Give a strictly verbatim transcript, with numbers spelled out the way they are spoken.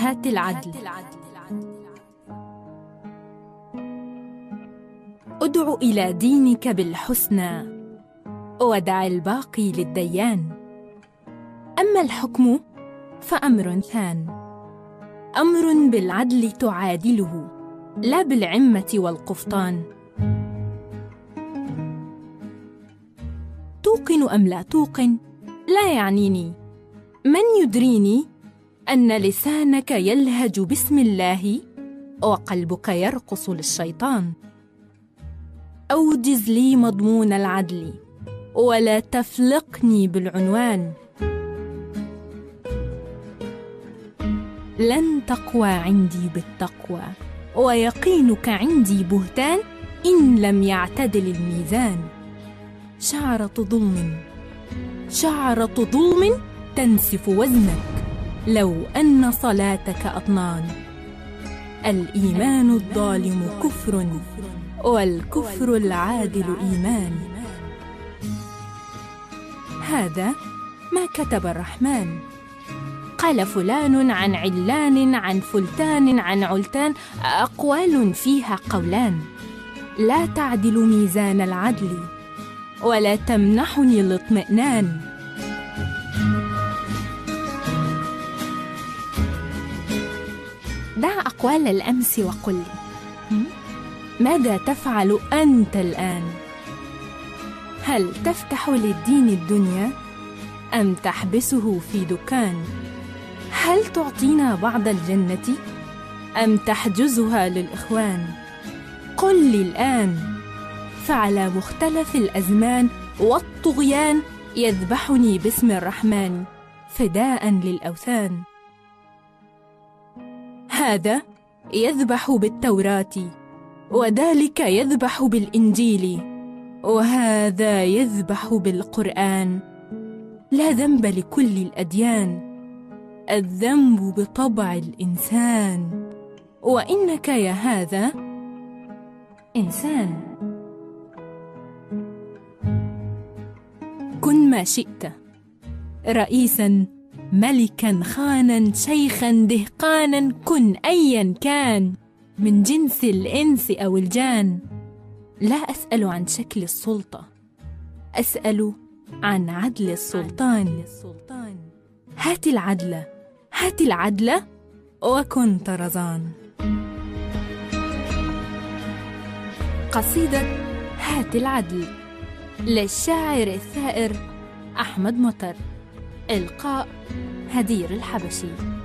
هات العدل. ادع إلى دينك بالحسنى ودع الباقي للديان. أما الحكم فأمر ثان، أمر بالعدل تعادله، لا بالعمة والقفطان. توقن أم لا توقن لا يعنيني، من يدريني أن لسانك يلهج بسم الله وقلبك يرقص للشيطان. أوجز لي مضمون العدل ولا تفلقني بالعنوان. لن تقوى عندي بالتقوى ويقينك عندي بهتان إن لم يعتدل الميزان. شعرة ظلم شعرة ظلم تنسف وزنك لو أن صلاتك أطنان. الإيمان الظالم كفر والكفر العادل إيمان. هذا ما كتب الرحمن. قال فلان عن علان عن فلتان عن علتان، أقوال فيها قولان. لا تعدل ميزان العدل ولا تمنحني الاطمئنان. دع أقوال الأمس وقل لي ماذا تفعل أنت الآن؟ هل تفتح للدين الدنيا أم تحبسه في دكان؟ هل تعطينا بعض الجنة أم تحجزها للإخوان؟ قل لي الآن، فعلى مختلف الأزمان والطغيان يذبحني باسم الرحمن فداء للأوثان. هذا يذبح بالتوراة وذلك يذبح بالإنجيل وهذا يذبح بالقرآن. لا ذنب لكل الأديان، الذنب بطبع الإنسان، وإنك يا هذا إنسان. كن ما شئت، رئيساً ملكاً خاناً شيخاً دهقاناً، كن أياً كان من جنس الإنس أو الجان. لا أسأل عن شكل السلطة، أسأل عن عدل السلطان. هات العدل هات العدل وكن طرزان. قصيدة هات العدل للشاعر الثائر أحمد مطر. إلقاء هدير الحبشي.